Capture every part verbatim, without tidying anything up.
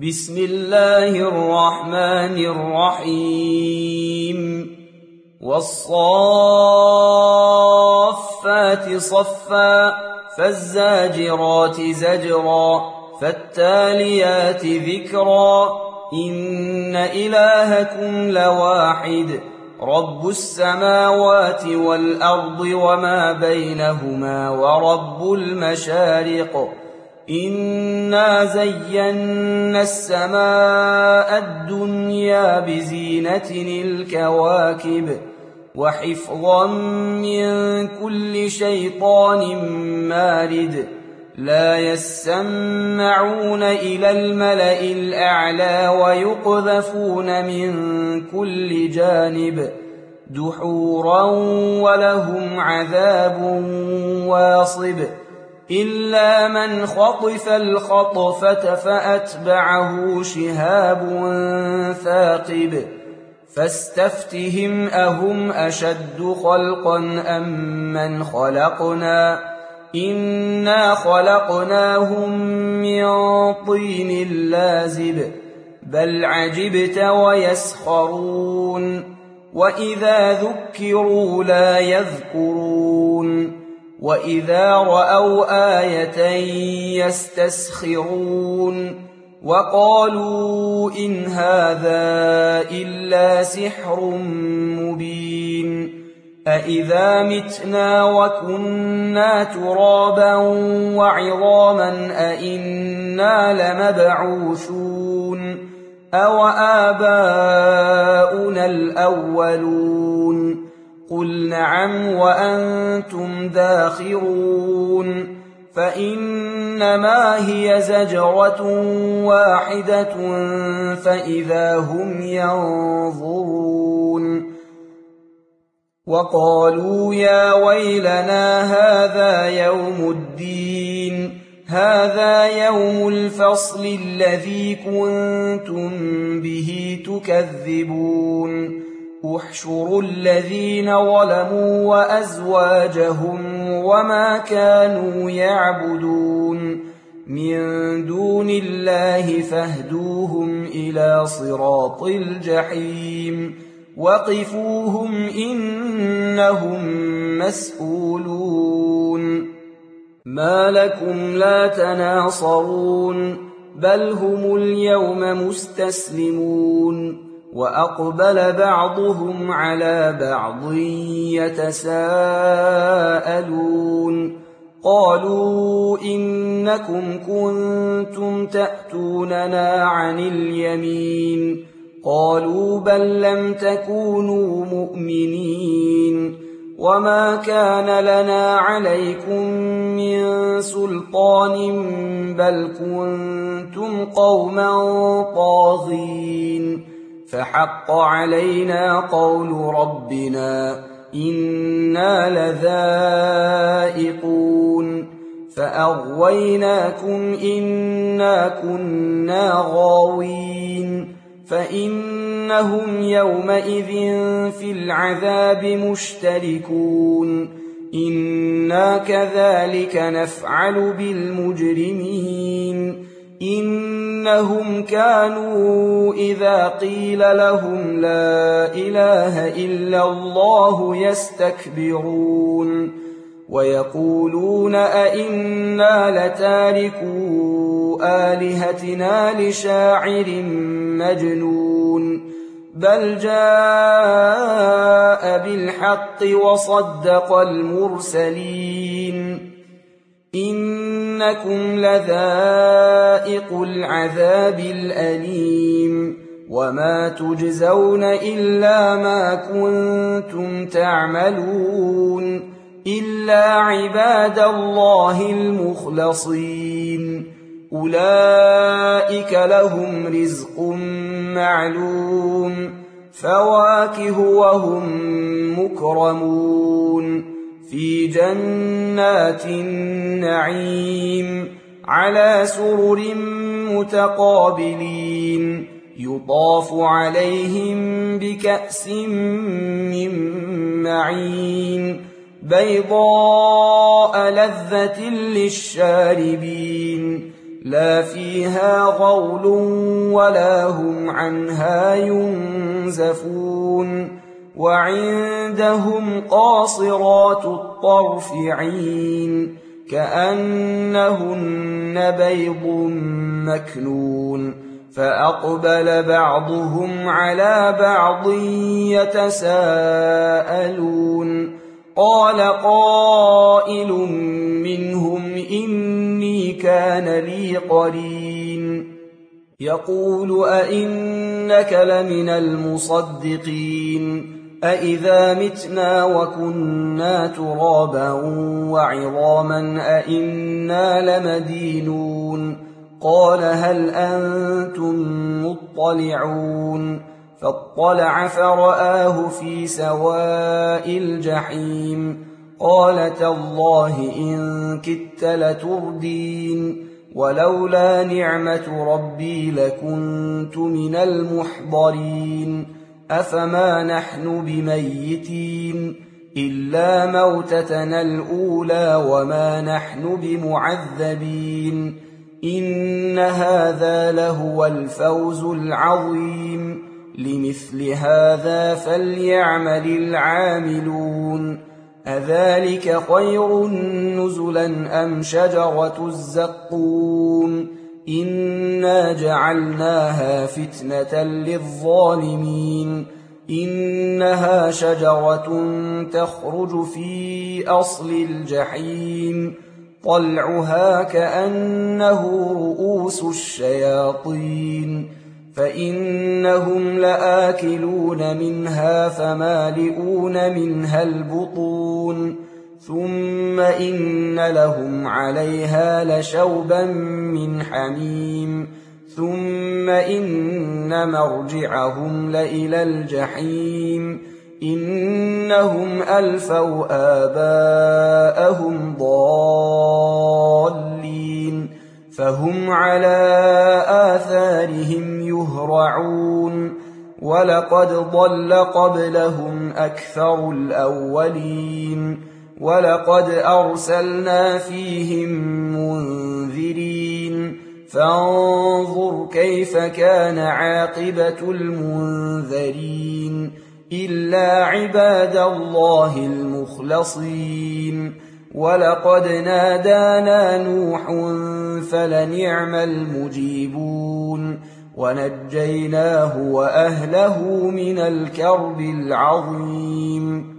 بسم الله الرحمن الرحيم والصافات صفا فالزاجرات زجرا فالتاليات ذكرا إن إلهكم لواحد رب السماوات والأرض وما بينهما ورب المشارق إنا زينا السماء الدنيا بزينة الكواكب وحفظا من كل شيطان مارد لا يسمعون إلى الملأ الأعلى ويقذفون من كل جانب دحورا ولهم عذاب واصب إلا من خطف الخطفة فأتبعه شهاب ثاقب فاستفتهم أهم أشد خلقا أم من خلقنا إنا خلقناهم من طين لازب بل عجبت ويسخرون وإذا ذكروا لا يذكرون وإذا رأوا آية يستسخرون وقالوا إن هذا إلا سحر مبين أإذا متنا وكنا ترابا وعظاما أإنا لمبعوثون أو آباؤنا الأولون قل نعم وأنتم داخرون فإنما هي زجرة واحدة فإذا هم ينظرون وقالوا يا ويلنا هذا يوم الدين هذا يوم الفصل الذي كنتم به تكذبون احشروا الذين ظلموا وأزواجهم وما كانوا يعبدون من دون الله فاهدوهم إلى صراط الجحيم وقفوهم إنهم مسؤولون ما لكم لا تناصرون بل هم اليوم مستسلمون وأقبل بعضهم على بعض يتساءلون قالوا إنكم كنتم تأتوننا عن اليمين قالوا بل لم تكونوا مؤمنين وما كان لنا عليكم من سلطان بل كنتم قوما طاغين فحق علينا قول ربنا إنا لذائقون فأغويناكم إنا كنا غاوين فإنهم يومئذ في العذاب مشتركون إنا كذلك نفعل بالمجرمين إنهم كانوا إذا قيل لهم لا إله إلا الله يستكبرون ويقولون أئنا لتاركو آلهتنا لشاعر مجنون بل جاء بالحق وصدق المرسلين إنكم لذائق العذاب الأليم وما تجزون إلا ما كنتم تعملون إلا عباد الله المخلصين أولئك لهم رزق معلوم فواكه وهم مكرمون في جنات النعيم على سرر متقابلين يطاف عليهم بكأس من معين بيضاء لذة للشاربين لا فيها غول ولا هم عنها ينزفون وعندهم قاصرات الطرف عين كأنهن بيض مكنون فأقبل بعضهم على بعض يتساءلون قال قائل منهم إني كان لي قرين يقول أئنك لمن المصدقين أئذا متنا وكنا ترابا وعظاما أئنا لمدينون قال هل أنتم مطلعون فاطلع فرآه في سواء الجحيم قال تالله إن كدت لتردين ولولا نعمة ربي لكنت من المحضرين أفما نحن بميتين إلا موتتنا الأولى وما نحن بمعذبين إن هذا لهو الفوز العظيم لمثل هذا فليعمل العاملون أذلك خير نزلا أم شجرة الزقوم إنا جعلناها فتنة للظالمين إنها شجرة تخرج في أصل الجحيم طلعها كأنه رؤوس الشياطين فإنهم لآكلون منها فمالئون منها البطون ثم إن لهم عليها لشوبا من حميم ثم إن مرجعهم لإلى الجحيم إنهم ألفوا آباءهم ضالين فهم على آثارهم يهرعون ولقد ضل قبلهم أكثر الأولين ولقد أرسلنا فيهم منذرين فانظر كيف كان عاقبة المنذرين إلا عباد الله المخلصين ولقد نادانا نوح فلنعم المجيبون ونجيناه وأهله من الكرب العظيم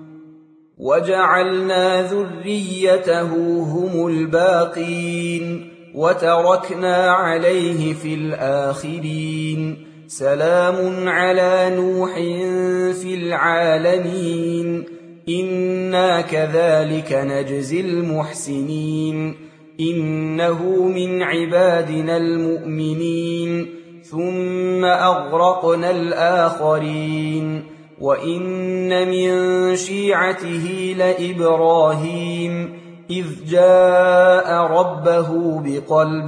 وجعلنا ذريته هم الباقين وتركنا عليه في الآخرين سلام على نوح في العالمين إنا كذلك نجزي المحسنين إنه من عبادنا المؤمنين ثم أغرقنا الآخرين وإن من شيعته لإبراهيم إذ جاء ربه بقلب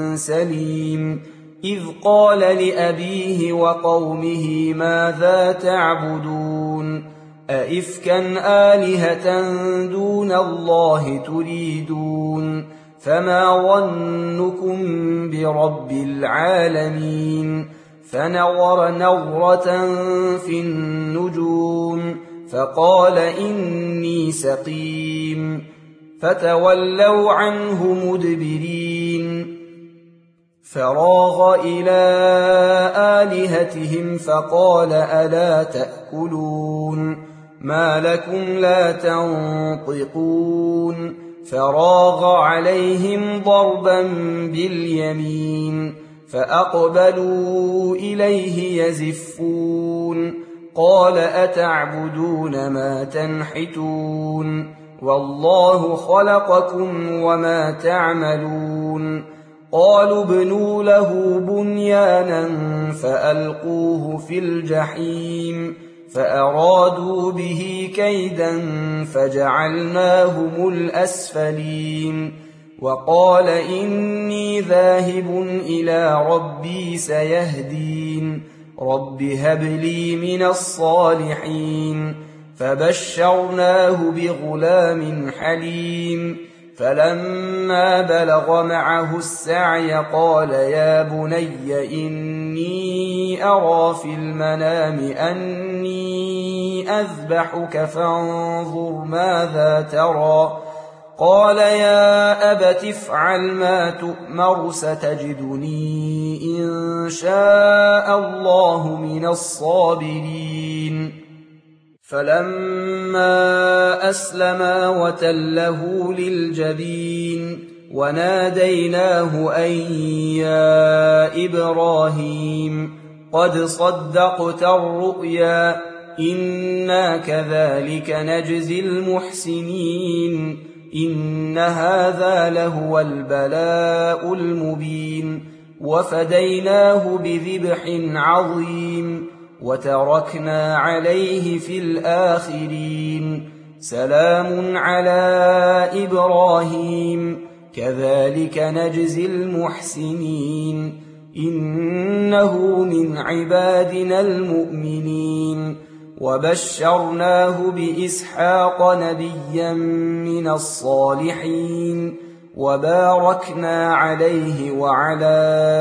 سليم إذ قال لأبيه وقومه ماذا تعبدون أئفكا آلهة دون الله تريدون فما ظنكم برب العالمين فنظر نظرة في النجوم فقال إني سقيم فتولوا عنه مدبرين فراغ إلى آلهتهم فقال ألا تأكلون ما لكم لا تنطقون فراغ عليهم ضربا باليمين فأقبلوا إليه يزفون قال أتعبدون ما تنحتون والله خلقكم وما تعملون قالوا ابنوا له بنيانا فألقوه في الجحيم فأرادوا به كيدا فجعلناهم الأسفلين وقال إني ذاهب إلى ربي سيهدين رب هب لي من الصالحين فبشرناه بغلام حليم فلما بلغ معه السعي قال يا بني إني أرى في المنام أني أذبحك فانظر ماذا ترى. قال يا أبت افعل ما تؤمر ستجدني إن شاء الله من الصابرين. فلما أسلما وتله للجبين وناديناه أن يا إبراهيم قد صدقت الرؤيا إنا كذلك نجزي المحسنين إن هذا لهو البلاء المبين. وفديناه بذبح عظيم وتركنا عليه في الآخرين. سلام على إبراهيم كذلك نجزي المحسنين إنه من عبادنا المؤمنين. وبشرناه بإسحاق نبيا من الصالحين وباركنا عليه وعلى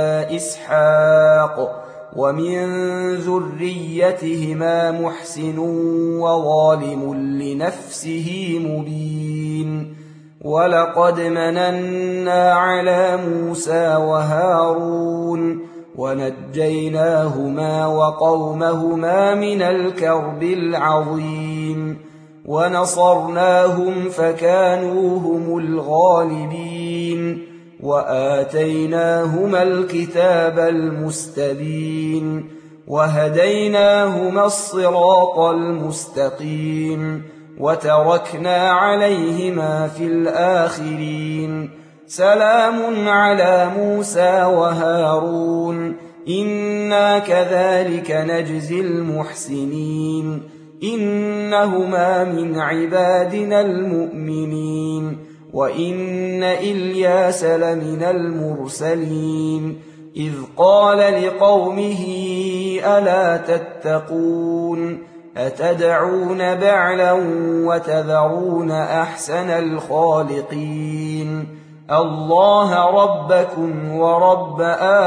إسحاق ومن ذريتهما محسن وظالم لنفسه مبين. ولقد مننا على موسى وهارون ونجيناهما وقومهما من الكرب العظيم ونصرناهم فكانوا هم الغالبين وآتيناهما الكتاب المستبين وهديناهما الصراط المستقيم وتركنا عليهما في الآخرين. سلام على موسى وهارون إنا كذلك نجزي المحسنين إنهما من عبادنا المؤمنين. وإن إلياس لمن المرسلين إذ قال لقومه ألا تتقون أتدعون بعلا وتذرون أحسن الخالقين الله ربكم ورب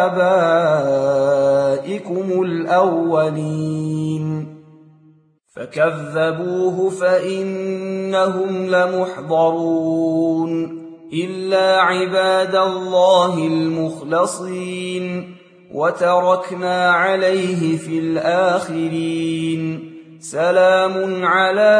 آبائكم الأولين. فكذبوه فإنهم لمحضرون إلا عباد الله المخلصين وتركنا عليه في الآخرين. سلام على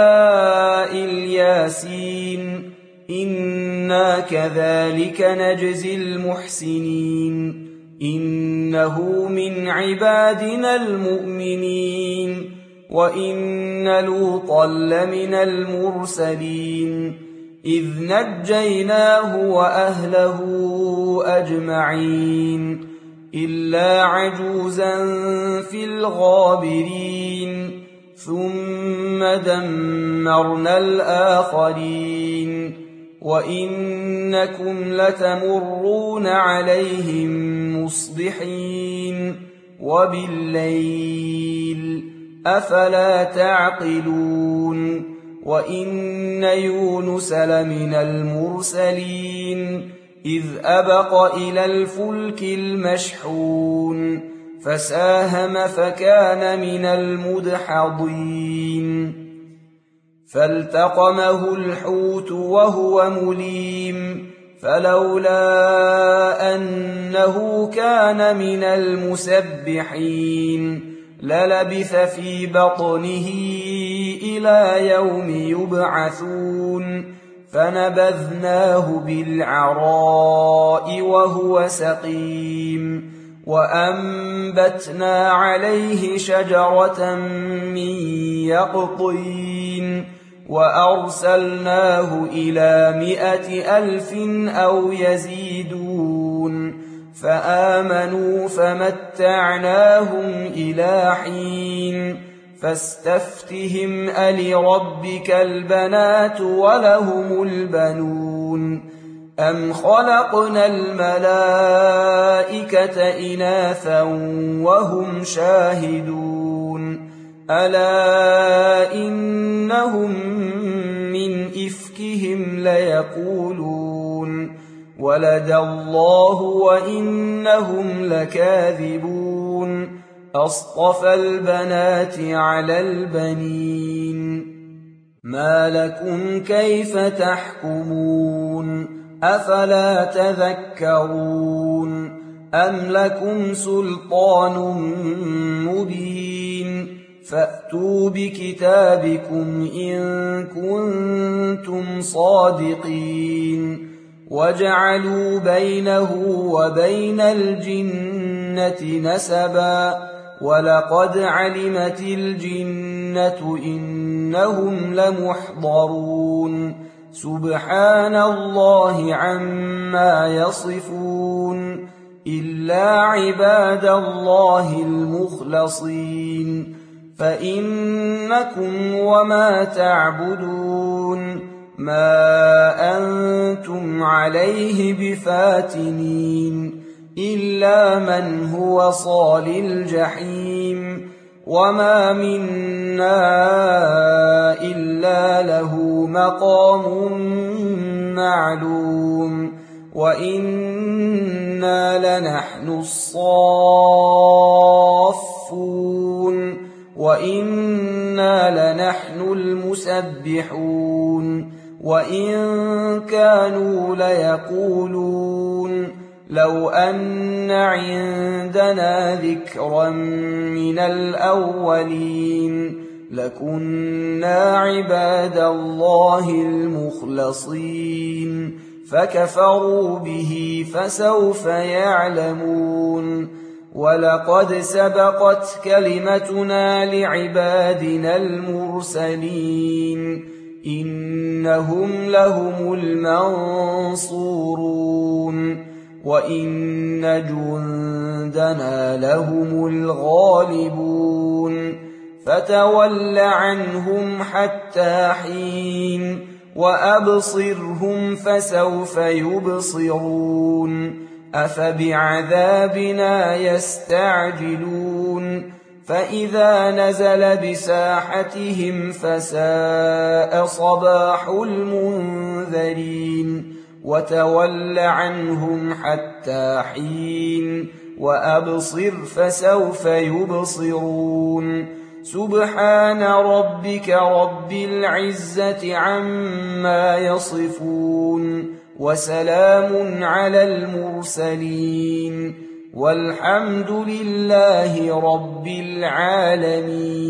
الياسين إنا كذلك نجزي المحسنين إنه من عبادنا المؤمنين. وإن لوطا لمن المرسلين إذ نجيناه وأهله أجمعين إلا عجوزا في الغابرين ثم دمرنا الآخرين. وإنكم لتمرون عليهم مصبحين وبالليل أفلا تعقلون. وإن يونس لمن المرسلين إذ أبق إلى الفلك المشحون فساهم فكان من المدحضين فالتقمه الحوت وهو مليم فلولا أنه كان من المسبحين للبث في بطنه إلى يوم يبعثون فنبذناه بالعراء وهو سقيم وأنبتنا عليه شجرة من يقطين وأرسلناه إلى مائة ألف أو يزيدون فآمنوا فمتعناهم إلى حين فاستفتهم ألربك البنات ولهم البنون أم خلقنا الملائكة إناثا وهم شاهدون ألا إنهم من إفكهم ليقولون ولد الله وإنهم لكاذبون أصطفى البنات على البنين ما لكم كيف تحكمون أفلا تذكرون أم لكم سلطان مبين فأتوا بكتابكم إن كنتم صادقين وجعلوا بينه وبين الجنة نسبا ولقد علمت الجنة إنهم لمحضرون سبحان الله عما يصفون إلا عباد الله المخلصين فإنكم وما تعبدون ما أنتم عليه بفاتنين إلا من هو صال الجحيم وما منا إلا له مقام معلوم وإنا لنحن الصافون وإنا لنحن المسبحون وإن كانوا ليقولون لو أن عندنا ذكرا من الأولين لكنا عباد الله المخلصين فكفروا به فسوف يعلمون ولقد سبقت كلمتنا لعبادنا المرسلين إنهم لهم المنصورون وإن جندنا لهم الغالبون فتول عنهم حتى حين وأبصرهم فسوف يبصرون أفبعذابنا يستعجلون فإذا نزل بساحتهم فساء صباح المنذرين وتول عنهم حتى حين وأبصر فسوف يبصرون سبحان ربك رب العزة عما يصفون وسلام على المرسلين والحمد لله رب العالمين.